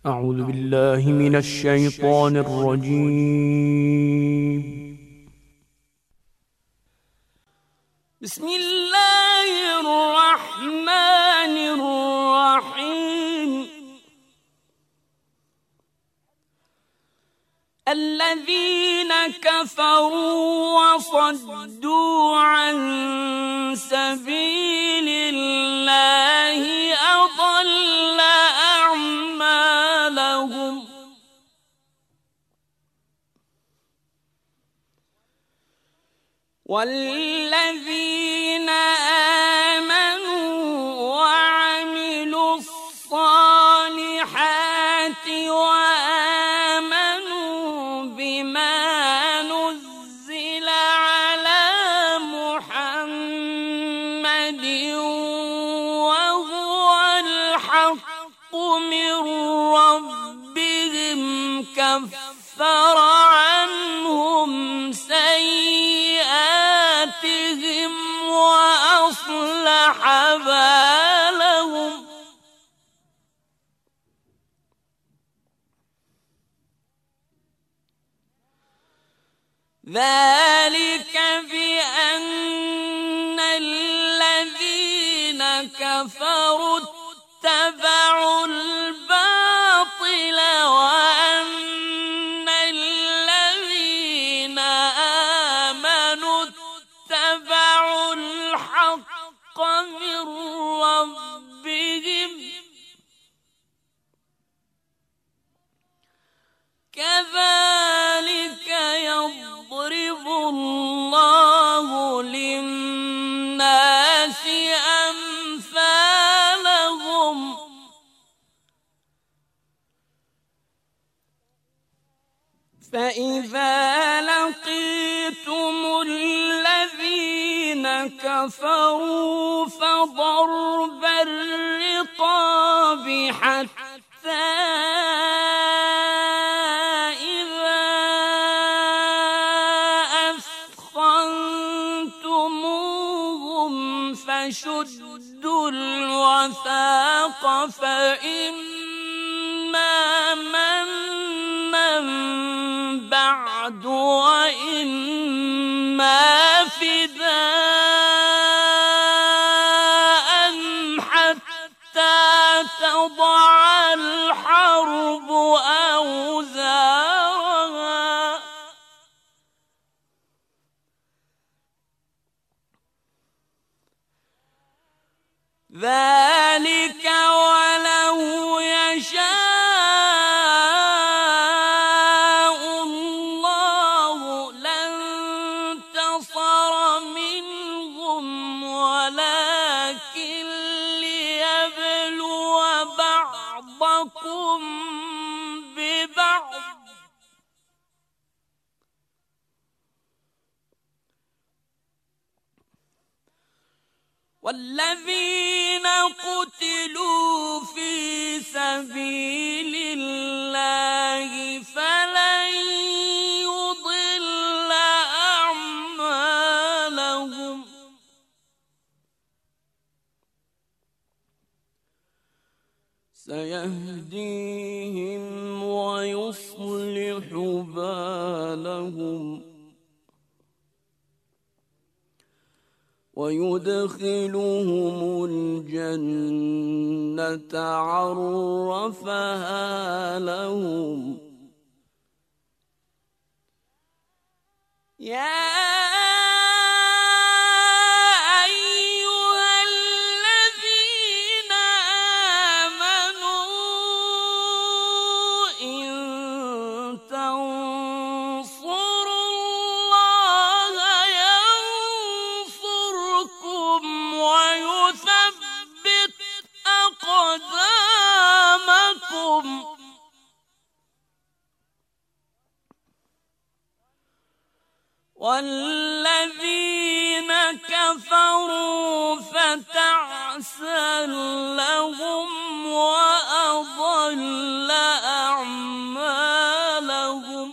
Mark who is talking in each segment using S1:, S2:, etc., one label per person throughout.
S1: أعوذ بالله من الشيطان الرجيم. بسم الله الرحمن الرحيم. الذين كفروا وصدوا عن سبيل الله أضل أعمالهم. والذين آمنوا وعملوا الصالحات وآمنوا بما نزل على محمد وهو الحق من ربهم كفر عنهم سيئاتهم وأصلح بالهم. ذلك بأن الذين كفروا اتبعوا الباطل وأن الذين آمنوا اتبعوا الحق من ربهم. كذلك يضرب الله للناس أمثالهم. فإذا لقيتم الذين كفروا فضرب الرقاب حتى إذا أثخنتموهم فشدوا الوثاق فإما منا بعد وإما فداء حتى تضع الحرب أوزارها. ذلك ولو يشاء الله لانتصر منهم ولكن ليبلو بعضكم ببعض. والذين قتلوا في سبيل الله فلن يضل أعمالهم. سيهديهم ويصلح بالهم ويدخلهم الجنة عرفها لهم. يا أيها الذين آمنوا إن تنصروا الله ينصركم ويثبت أقدامكم. والذين كفروا فتعسا لهم وأضل أعمالهم.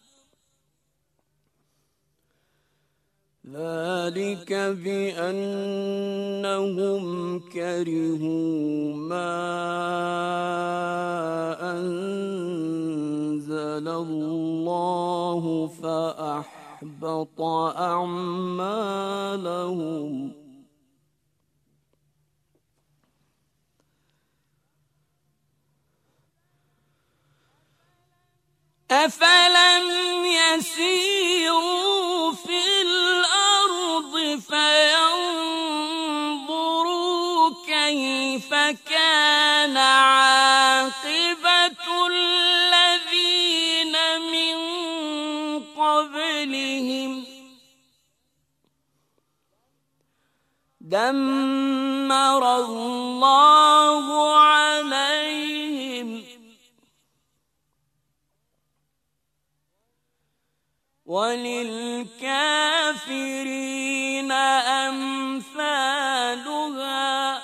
S1: ذلك بأنهم كرهوا ما أنزل أنزل الله فأحبط أعمالهم أفلم يسيروا في الأرض فينظروا كيف كان عاقبة الذين من قبلهم دمر الله عليهم وللكافرين أمثالها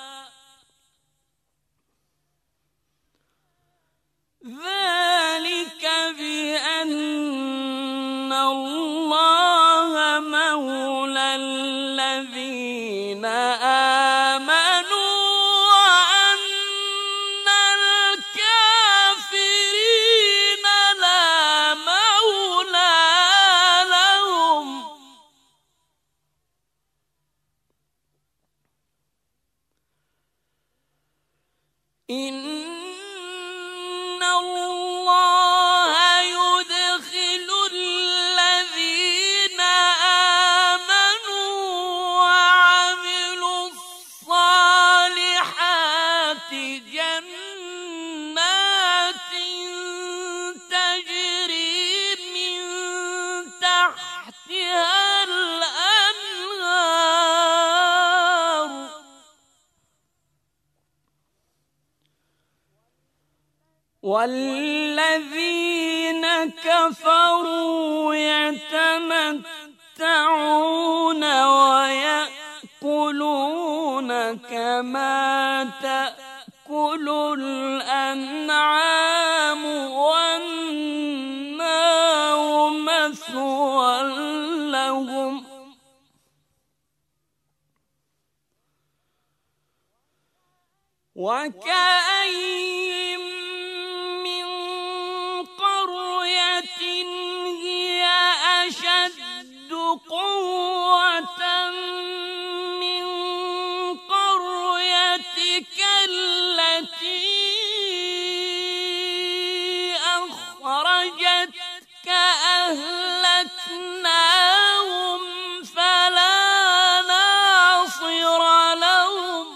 S1: ذلك بأن الله مولى الذين آمنوا وأن الكافرين لا مولى لهم إن الله يدخل الذين آمنوا وعملوا الصالحات جنات تجري من تحتها الأنهار والذين كفروا يتمتعون ويأكلون كما تأكل الأنعام والنار مثوى لهم وكأين من قرية هي أشد قوة من قريتك التي أخرجتك أهلكناهم فلا ناصر لهم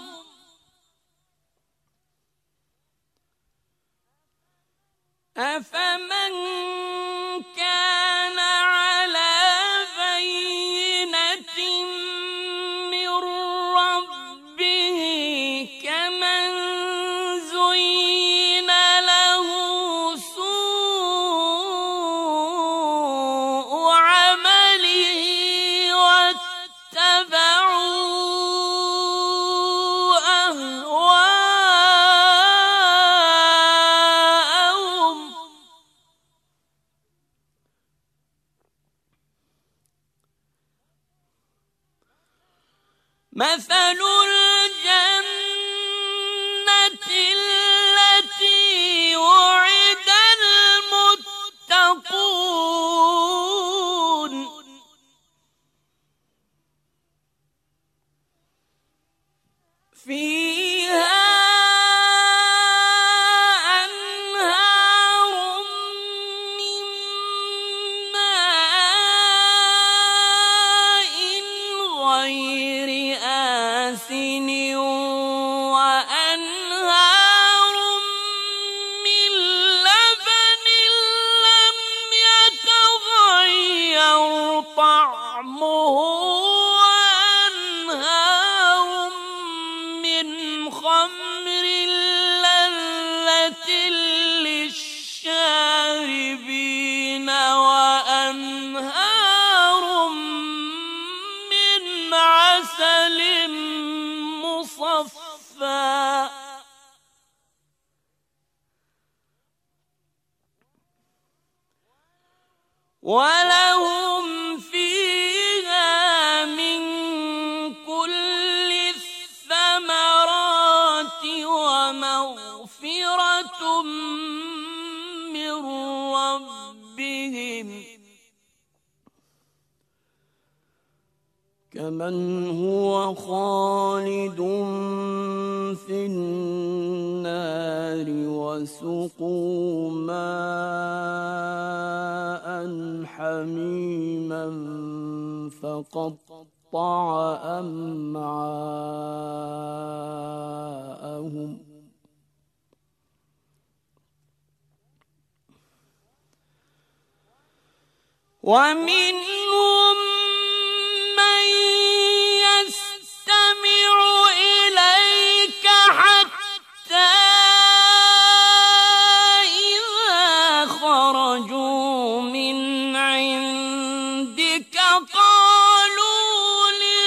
S1: أفمن كان على بينة من ربه كمن زين له سوء عمله واتبعوا أهواءهم مثل الجنة التي وعد المتقون فيها أنهار من ماء غير آسن وأنهار من لبن لم يتغير طعمه وأنهار من خمر لذة للشاربين وأنهار من عسل مصفى ولهم فيها من كل الثمرات ومغفرة من ربهم كمن هو خالد في النار وسقوا ماء حميما فقطع أمعاءهم ومنهم من يستمع إليك حتى إذا خرجوا من عندك قالوا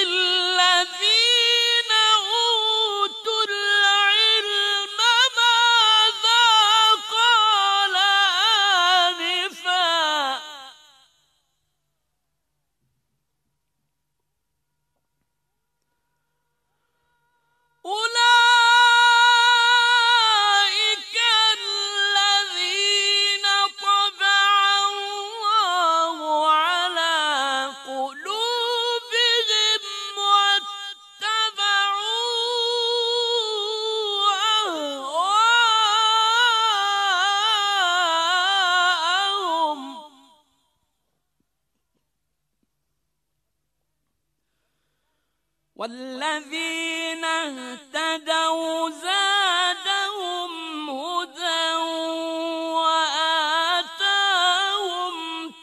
S1: للذين أوتوا العلم ماذا قال آنفا أولئك الذين طبع الله على قلوبهم واتبعوا أهواءهم والذين اهتدوا زادهم هدى وآتاهم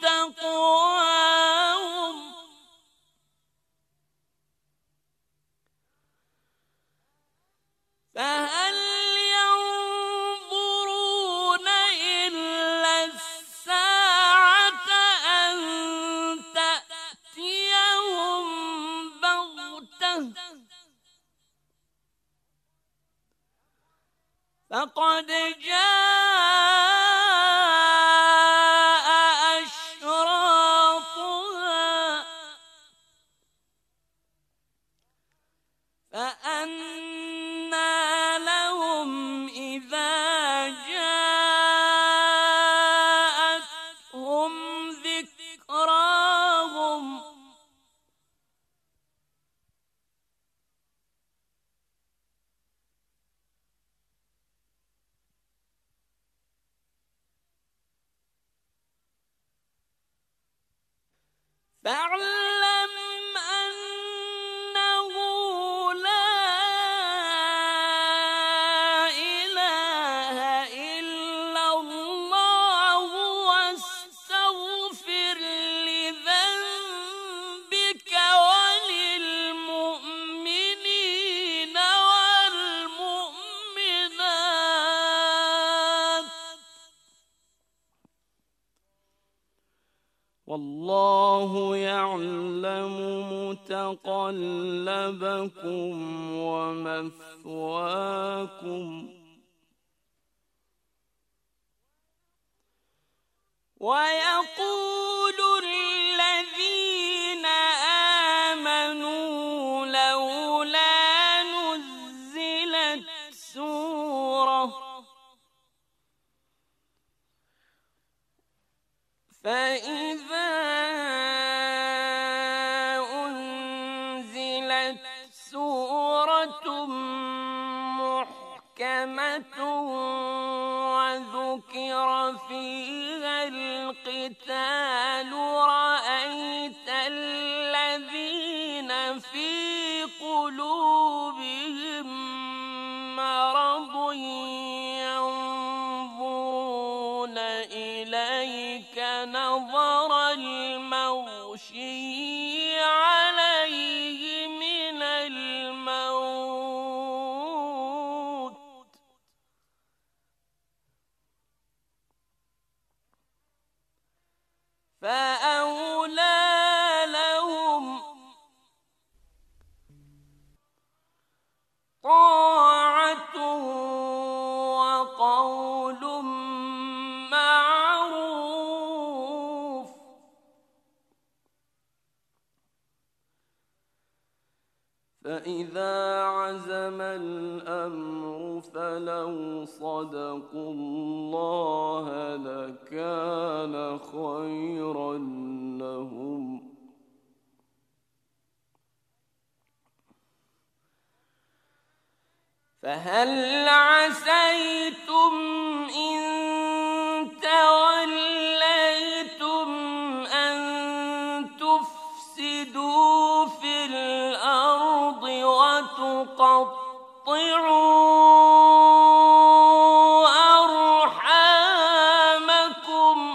S1: تقواهم فهل ينظرون إلا الساعة أن تأتيهم بغتة فقد جاء أشراطها فأنى لهم إذا جاءتهم ذكراهم فاعلم أنه لا إله إلا الله واستغفر لذنبك وللمؤمنين والمؤمنات والله يعلم متقلبكم ومثواكم ويقول الذين آمنوا لولا نزلت سورة فإذا أنزلت سورة محكمة وذكر فيها القتال رأيت الذين في قلوبهم مرض ينظرون إليك نظر المغشي عليه من الموت فأولى لهم طاعة وقول معروف فإذا عزم الأمر فلو صدقوا الله لكان خيرا فهل عسيتم إن توليتم أن تفسدوا في الأرض وتقطعوا أرحامكم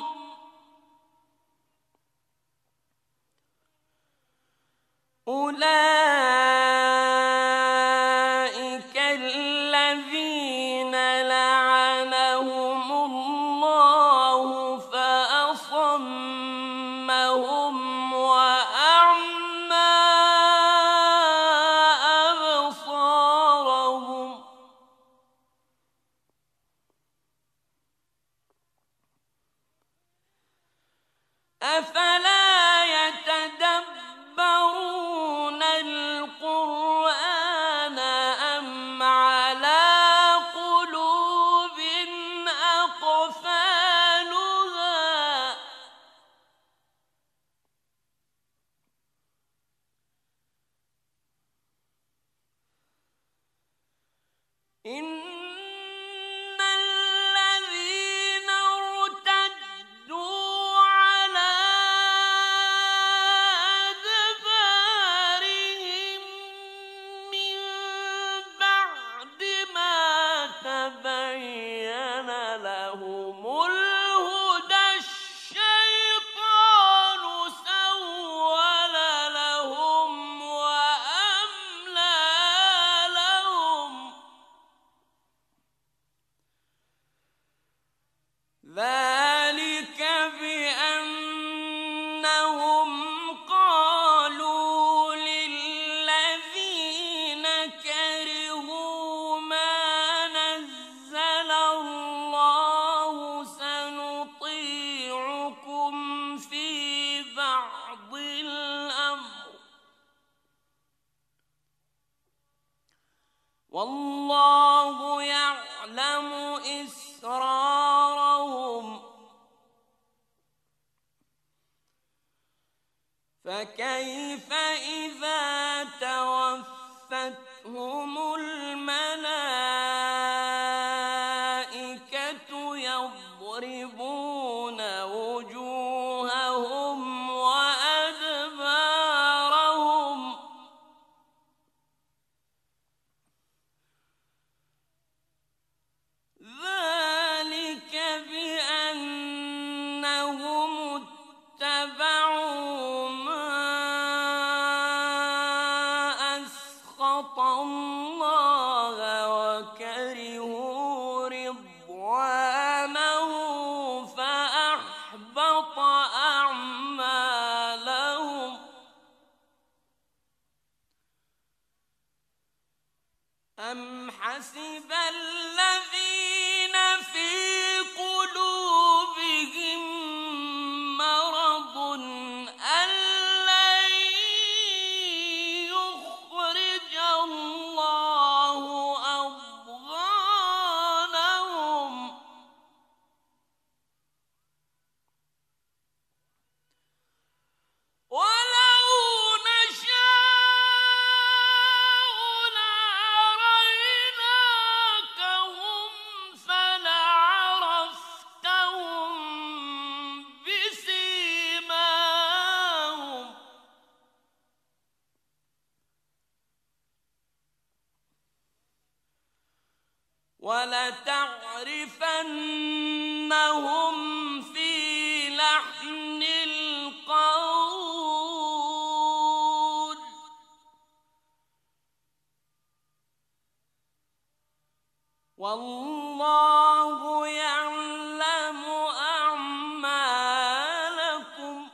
S1: أولئك الذين لعنهم الله فأصمهم وأعمى أبصارهم أفلا يتدبرون القرآن أم على قلوب أقفالها إن الذين ارتدوا على أدبارهم من بعد ما تبين لهم الهدى الشيطان سول لهم وأملى لهم ذلك بأنهم قالوا للذين كرهوا ما نزل الله سنطيعكم في بعض الأمر والله يعلم إسرارهم فكيف إذا توفتهم الملائكة يضربون وجوههم وأدبارهم ذلك بأنهم اتبعوا ما أسخط الله وكرهوا رضوانه فأحبط أعمالهم أم حسب الذين في قلوبهم مرض أن لن يخرج الله أضغانهم ولو نشاء لأريناكهم فلعرفتهم بسيماهم ولتعرفنهم في لحن القول والله يعلم أعمالكم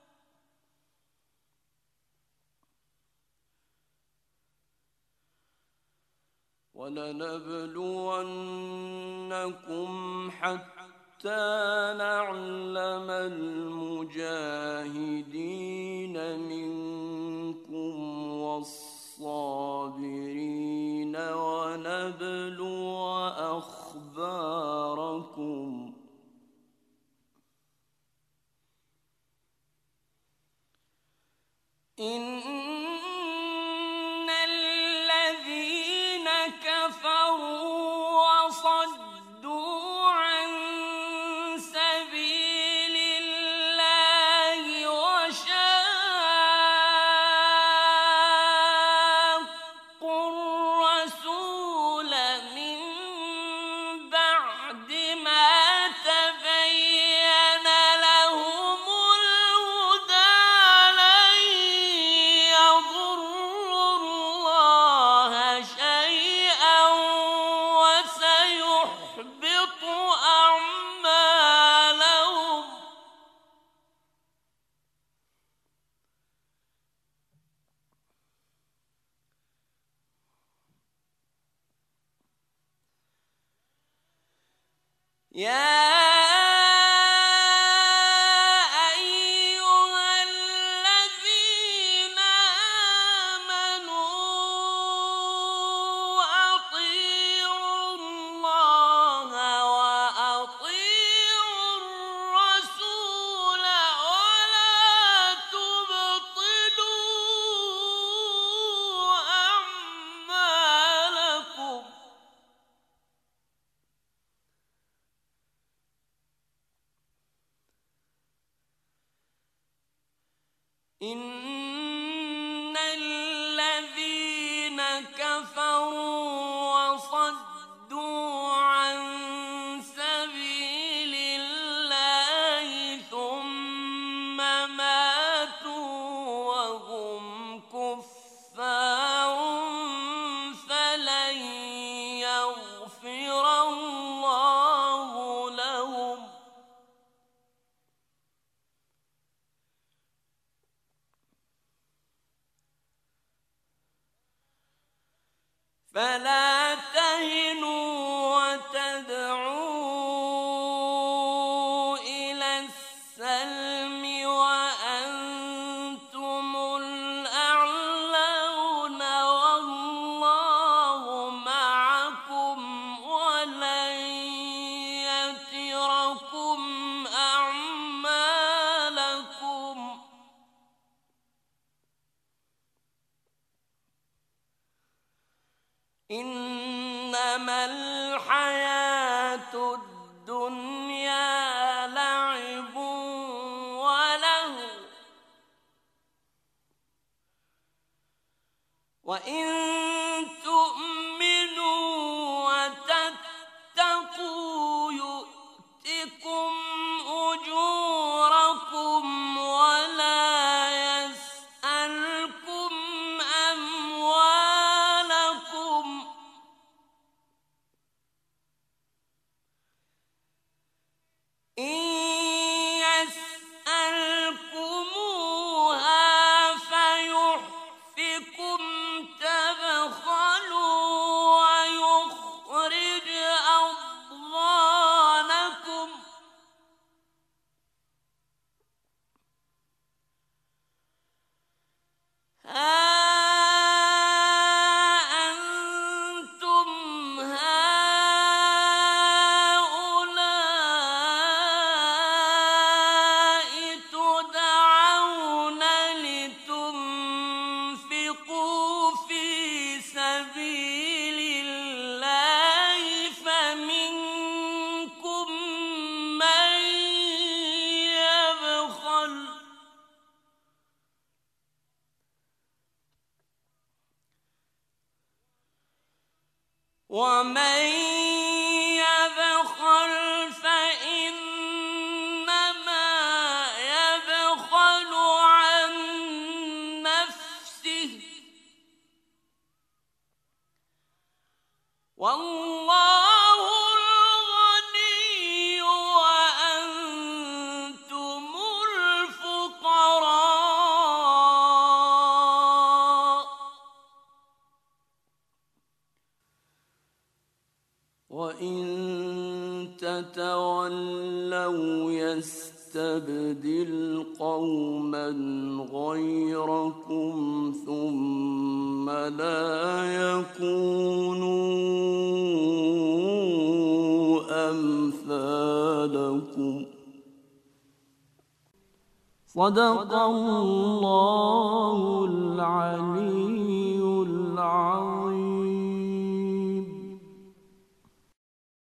S1: ولنبلونكم حتى نعلم المجاهدين منكم والصابرين ونبلو أخباركم إن الذين كفروا إن الذين كفروا وصدوا عن سبيل الله ثم ماتوا وهم كفار فلن يغفر الله لهم فلا تهنوا وتدعوا إلى السلم وأنتم الأعلون والله معكم ولن يتركم أعمالكم إنما الحياة الدنيا لعب ولهو وإن تؤمنوا وتتقوا يؤتكم أجوركم ولا يسألكم أموالكم إن يسألكموها فيحفكم تبخلوا ويخرج أضغانكم ها أنتم هؤلاء تدعون لتنفقوا في سبيل الله فمنكم من يبخل ومن يبخل فإنما يبخل عن نفسه والله الغني وأنتم الفقراء وإن تتولوا يستبدل قوما غيركم ثم لا يكونوا أمثالكم صدق الله